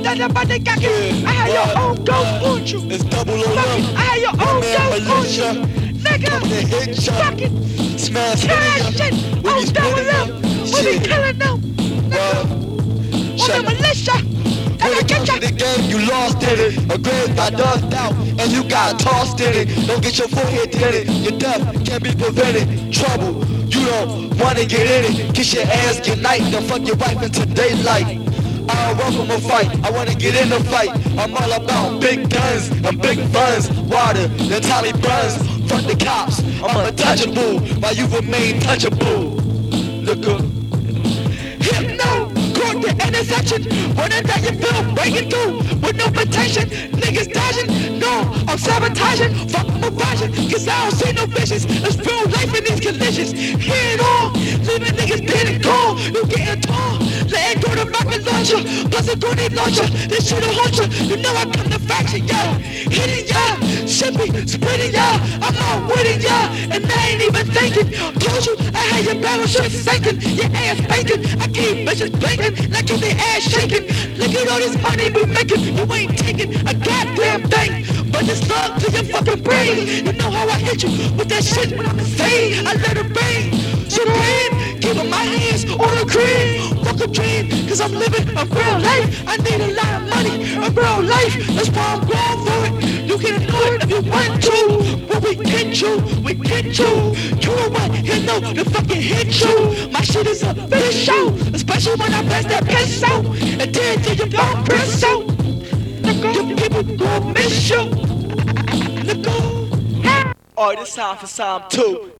That's about the cocky. I had your own ghost on you. It's double O Fuck it, I had your own ghost on you. Nigga, coming to hit ya. fuck it. Smash Trash shit. Oh, double up. We be killing them. On the militia. When it comes to the game, you lost in it. A grave got dust out, and you got tossed in it. Don't get your forehead in it. Your death can't be prevented. Trouble, you don't wanna get in it. Kiss your ass, get night, then fuck your wife into daylight. I don't welcome a fight, I wanna get in a fight. I'm all about big guns and big funds. Water, the Talibans, fuck the cops. I'm untouchable, while you remain touchable. Look up. Hypno, caught the intersection. Running down your bill, breaking through with no protection. Niggas dodging, no, I'm sabotaging. Fuck my version, cause I don't see no visions. It's real life in these collisions. Hear it all, leaving niggas dead and gone. You getting tall, letting go the rocket launcher. Plus a grenade launcher, this shit a hauncher. You know I come to fraction, yo. Hitting ya, should be splitting ya. I'm not winning ya, and I ain't even thinking. Told you I had your battleship sinking, your ass banking. I keep bitches blinking, like you their ass shaking. Look at all this money we making, you ain't taking a goddamn thing. But it's love to your fucking brain. You know how I hit you with that shit when I'm insane. I let it rain, supreme, keeping my hands on the cream. Fuck a dream, cause I'm living a real life. I need a lot of money, a real life. That's why I'm going for it. You can do it if you want to. When we get you, we get you. You know what? You know the fucking hit you. My shit is a finish show, especially when I pass that piss out. And then till you don't press out. Your people gon' miss you. Alright, it's time for Psalm 2.